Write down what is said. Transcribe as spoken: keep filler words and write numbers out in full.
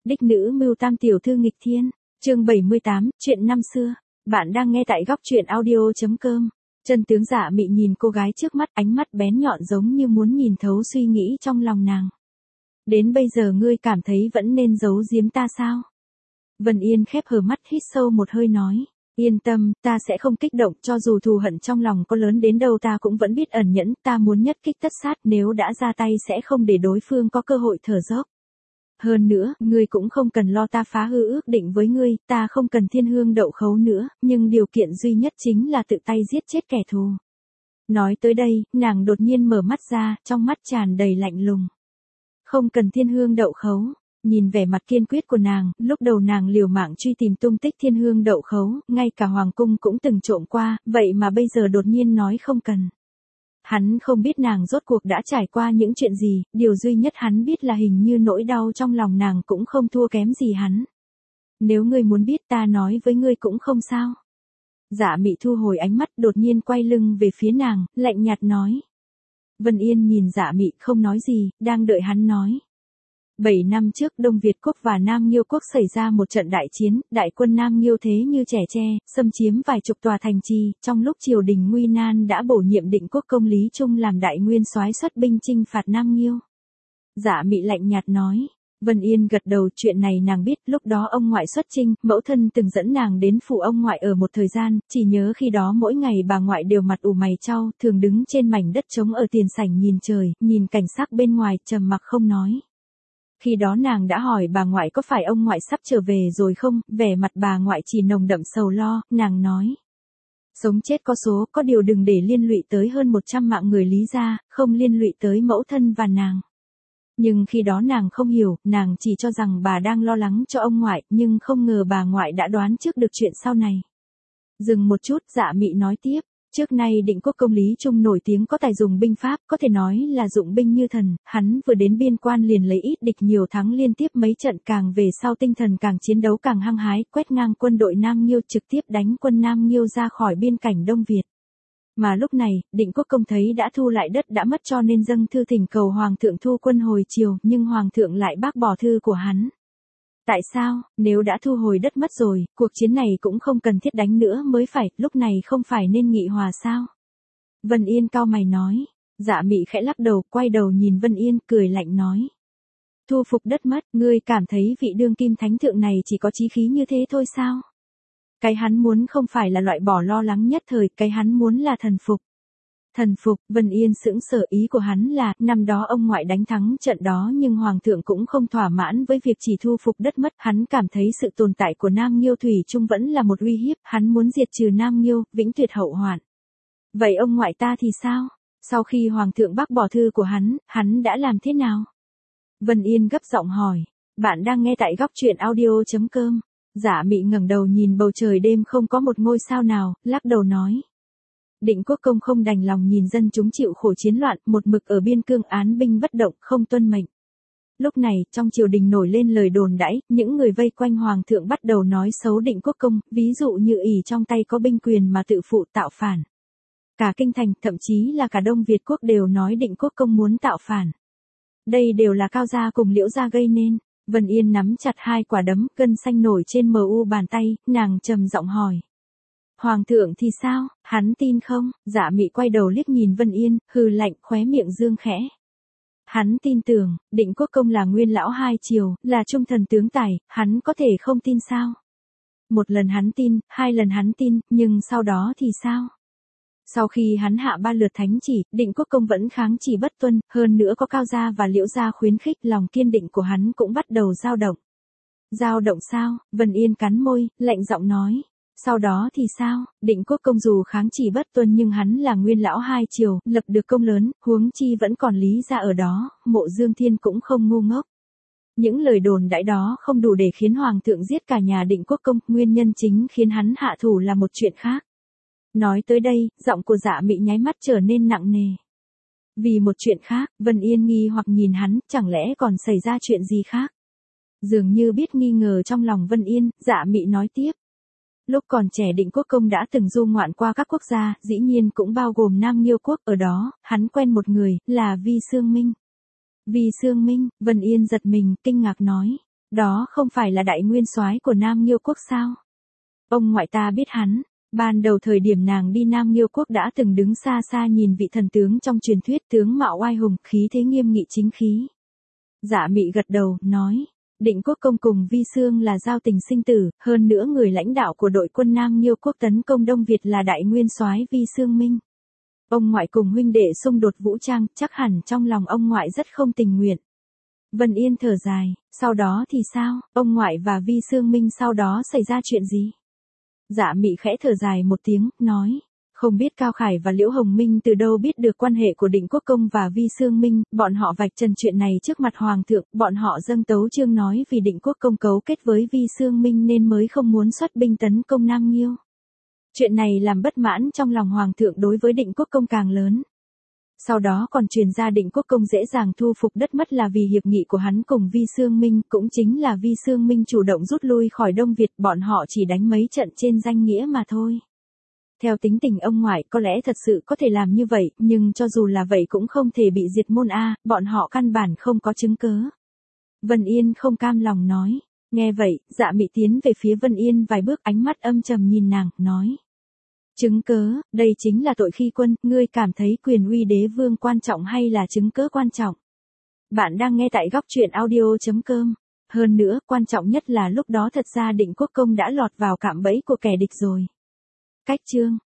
đích nữ mưu tam tiểu thư nghịch thiên, chương bảy mươi tám, chuyện năm xưa. Bạn đang nghe tại góc truyện audio.com. Chân tướng Dạ Mị nhìn cô gái trước mắt, ánh mắt bén nhọn giống như muốn nhìn thấu suy nghĩ trong lòng nàng. Đến bây giờ ngươi cảm thấy vẫn nên giấu giếm ta sao? Vân Yên khép hờ mắt hít sâu một hơi nói. Yên tâm, ta sẽ không kích động, cho dù thù hận trong lòng có lớn đến đâu ta cũng vẫn biết ẩn nhẫn, ta muốn nhất kích tất sát, nếu đã ra tay sẽ không để đối phương có cơ hội thở dốc. Hơn nữa, ngươi cũng không cần lo ta phá hư ước định với ngươi, ta không cần thiên hương đậu khấu nữa, nhưng điều kiện duy nhất chính là tự tay giết chết kẻ thù. Nói tới đây, nàng đột nhiên mở mắt ra, trong mắt tràn đầy lạnh lùng. Không cần thiên hương đậu khấu. Nhìn vẻ mặt kiên quyết của nàng, lúc đầu nàng liều mạng truy tìm tung tích thiên hương đậu khấu, ngay cả hoàng cung cũng từng trộm qua, vậy mà bây giờ đột nhiên nói không cần. Hắn không biết nàng rốt cuộc đã trải qua những chuyện gì, điều duy nhất hắn biết là hình như nỗi đau trong lòng nàng cũng không thua kém gì hắn. Nếu ngươi muốn biết ta nói với ngươi cũng không sao. Dạ Mị thu hồi ánh mắt, đột nhiên quay lưng về phía nàng, lạnh nhạt nói. Vân Yên nhìn Dạ Mị không nói gì, đang đợi hắn nói. Bảy năm trước Đông Việt quốc và Nam Nghiêu quốc xảy ra một trận đại chiến, đại quân Nam Nghiêu thế như trẻ tre, xâm chiếm vài chục tòa thành trì, trong lúc triều đình nguy nan đã bổ nhiệm Định Quốc công Lý Trung làm đại nguyên soái xuất binh chinh phạt Nam Nghiêu. Dạ Mị lạnh nhạt nói. Vân Yên gật đầu, chuyện này nàng biết, lúc đó ông ngoại xuất chinh, mẫu thân từng dẫn nàng đến phủ ông ngoại ở một thời gian, chỉ nhớ khi đó mỗi ngày bà ngoại đều mặt ủ mày chau, thường đứng trên mảnh đất trống ở tiền sảnh nhìn trời, nhìn cảnh sắc bên ngoài, trầm mặc không nói. Khi đó nàng đã hỏi bà ngoại có phải ông ngoại sắp trở về rồi không, vẻ mặt bà ngoại chỉ nồng đậm sầu lo, nàng nói. Sống chết có số, có điều đừng để liên lụy tới hơn một trăm mạng người Lý gia, không liên lụy tới mẫu thân và nàng. Nhưng khi đó nàng không hiểu, nàng chỉ cho rằng bà đang lo lắng cho ông ngoại, nhưng không ngờ bà ngoại đã đoán trước được chuyện sau này. Dừng một chút, Dạ Mị nói tiếp. Trước nay Định Quốc công Lý Trung nổi tiếng có tài dùng binh pháp, có thể nói là dụng binh như thần, hắn vừa đến biên quan liền lấy ít địch nhiều thắng liên tiếp mấy trận, càng về sau tinh thần càng chiến đấu càng hăng hái, quét ngang quân đội Nam Nghiêu, trực tiếp đánh quân Nam Nghiêu ra khỏi biên cảnh Đông Việt. Mà lúc này, Định Quốc công thấy đã thu lại đất đã mất cho nên dâng thư thỉnh cầu Hoàng thượng thu quân hồi triều, nhưng Hoàng thượng lại bác bỏ thư của hắn. Tại sao, nếu đã thu hồi đất mất rồi, cuộc chiến này cũng không cần thiết đánh nữa mới phải, lúc này không phải nên nghị hòa sao? Vân Yên cau mày nói. Dạ Mị khẽ lắc đầu, quay đầu nhìn Vân Yên, cười lạnh nói. Thu phục đất mất, ngươi cảm thấy vị đương kim thánh thượng này chỉ có chí khí như thế thôi sao? Cái hắn muốn không phải là loại bỏ lo lắng nhất thời, cái hắn muốn là thần phục. Thần phục, Vân Yên sững sờ, ý của hắn là, năm đó ông ngoại đánh thắng trận đó nhưng Hoàng thượng cũng không thỏa mãn với việc chỉ thu phục đất mất, hắn cảm thấy sự tồn tại của Nam Nghiêu Thủy Trung vẫn là một uy hiếp, hắn muốn diệt trừ Nam Nghiêu, vĩnh tuyệt hậu hoạn. Vậy ông ngoại ta thì sao? Sau khi Hoàng thượng bác bỏ thư của hắn, hắn đã làm thế nào? Vân Yên gấp giọng hỏi. Bạn đang nghe tại góc truyện audio.com. Dạ Mị ngẩng đầu nhìn bầu trời đêm không có một ngôi sao nào, lắc đầu nói. Định Quốc công không đành lòng nhìn dân chúng chịu khổ chiến loạn, một mực ở biên cương án binh bất động, không tuân mệnh. Lúc này, trong triều đình nổi lên lời đồn đãi, những người vây quanh Hoàng thượng bắt đầu nói xấu Định Quốc công, ví dụ như ỷ trong tay có binh quyền mà tự phụ tạo phản. Cả kinh thành, thậm chí là cả Đông Việt quốc đều nói Định Quốc công muốn tạo phản. Đây đều là Cao gia cùng Liễu gia gây nên. Vân Yên nắm chặt hai quả đấm, gân xanh nổi trên mờ u bàn tay, nàng trầm giọng hỏi. Hoàng thượng thì sao, hắn tin không? Dạ Mị quay đầu liếc nhìn Vân Yên, hừ lạnh, khóe miệng dương khẽ. Hắn tin tưởng, Định Quốc công là nguyên lão hai triều, là trung thần tướng tài, hắn có thể không tin sao? Một lần hắn tin, hai lần hắn tin, nhưng sau đó thì sao? Sau khi hắn hạ ba lượt thánh chỉ, Định Quốc công vẫn kháng chỉ bất tuân, hơn nữa có Cao gia và Liễu gia khuyến khích, lòng kiên định của hắn cũng bắt đầu dao động. Dao động sao? Vân Yên cắn môi, lạnh giọng nói. Sau đó thì sao? Định Quốc công dù kháng chỉ bất tuân nhưng hắn là nguyên lão hai triều, lập được công lớn, huống chi vẫn còn Lý gia ở đó, Mộ Dương Thiên cũng không ngu ngốc. Những lời đồn đãi đó không đủ để khiến Hoàng thượng giết cả nhà Định Quốc công, nguyên nhân chính khiến hắn hạ thủ là một chuyện khác. Nói tới đây, giọng của Dạ Mị nháy mắt trở nên nặng nề. Vì một chuyện khác, Vân Yên nghi hoặc nhìn hắn, chẳng lẽ còn xảy ra chuyện gì khác? Dường như biết nghi ngờ trong lòng Vân Yên, Dạ Mị nói tiếp. Lúc còn trẻ Định Quốc công đã từng du ngoạn qua các quốc gia, dĩ nhiên cũng bao gồm Nam Nghiêu quốc, ở đó, hắn quen một người, là Vi Xương Minh. Vi Xương Minh, Vân Yên giật mình, kinh ngạc nói. Đó không phải là đại nguyên soái của Nam Nghiêu quốc sao? Ông ngoại ta biết hắn, ban đầu thời điểm nàng đi Nam Nghiêu quốc đã từng đứng xa xa nhìn vị thần tướng trong truyền thuyết, tướng mạo oai hùng, khí thế nghiêm nghị chính khí. Dạ Mị gật đầu, nói, Định Quốc công cùng Vi Xương là giao tình sinh tử, hơn nữa người lãnh đạo của đội quân Nam Nghiêu quốc tấn công Đông Việt là đại nguyên soái Vi Xương Minh. Ông ngoại cùng huynh đệ xung đột vũ trang, chắc hẳn trong lòng ông ngoại rất không tình nguyện. Vân Yên thở dài, sau đó thì sao, ông ngoại và Vi Xương Minh sau đó xảy ra chuyện gì? Dạ Mị khẽ thở dài một tiếng, nói, không biết Cao Khải và Liễu Hồng Minh từ đâu biết được quan hệ của Định Quốc công và Vi Xương Minh, bọn họ vạch trần chuyện này trước mặt Hoàng thượng, bọn họ dâng tấu chương nói vì Định Quốc công cấu kết với Vi Xương Minh nên mới không muốn xuất binh tấn công Nam Nghiêu. Chuyện này làm bất mãn trong lòng Hoàng thượng đối với Định Quốc công càng lớn. Sau đó còn truyền ra Định Quốc công dễ dàng thu phục đất mất là vì hiệp nghị của hắn cùng Vi Xương Minh, cũng chính là Vi Xương Minh chủ động rút lui khỏi Đông Việt, bọn họ chỉ đánh mấy trận trên danh nghĩa mà thôi. Theo tính tình ông ngoại có lẽ thật sự có thể làm như vậy, nhưng cho dù là vậy cũng không thể bị diệt môn a, bọn họ căn bản không có chứng cớ. Vân Yên không cam lòng nói, nghe vậy, Dạ Mị tiến về phía Vân Yên vài bước, ánh mắt âm trầm nhìn nàng, nói. Chứng cớ, đây chính là tội khi quân, ngươi cảm thấy quyền uy đế vương quan trọng hay là chứng cớ quan trọng? Bạn đang nghe tại góc truyện audio chấm com. Hơn nữa, quan trọng nhất là lúc đó thật ra Định Quốc công đã lọt vào cạm bẫy của kẻ địch rồi. Cách chương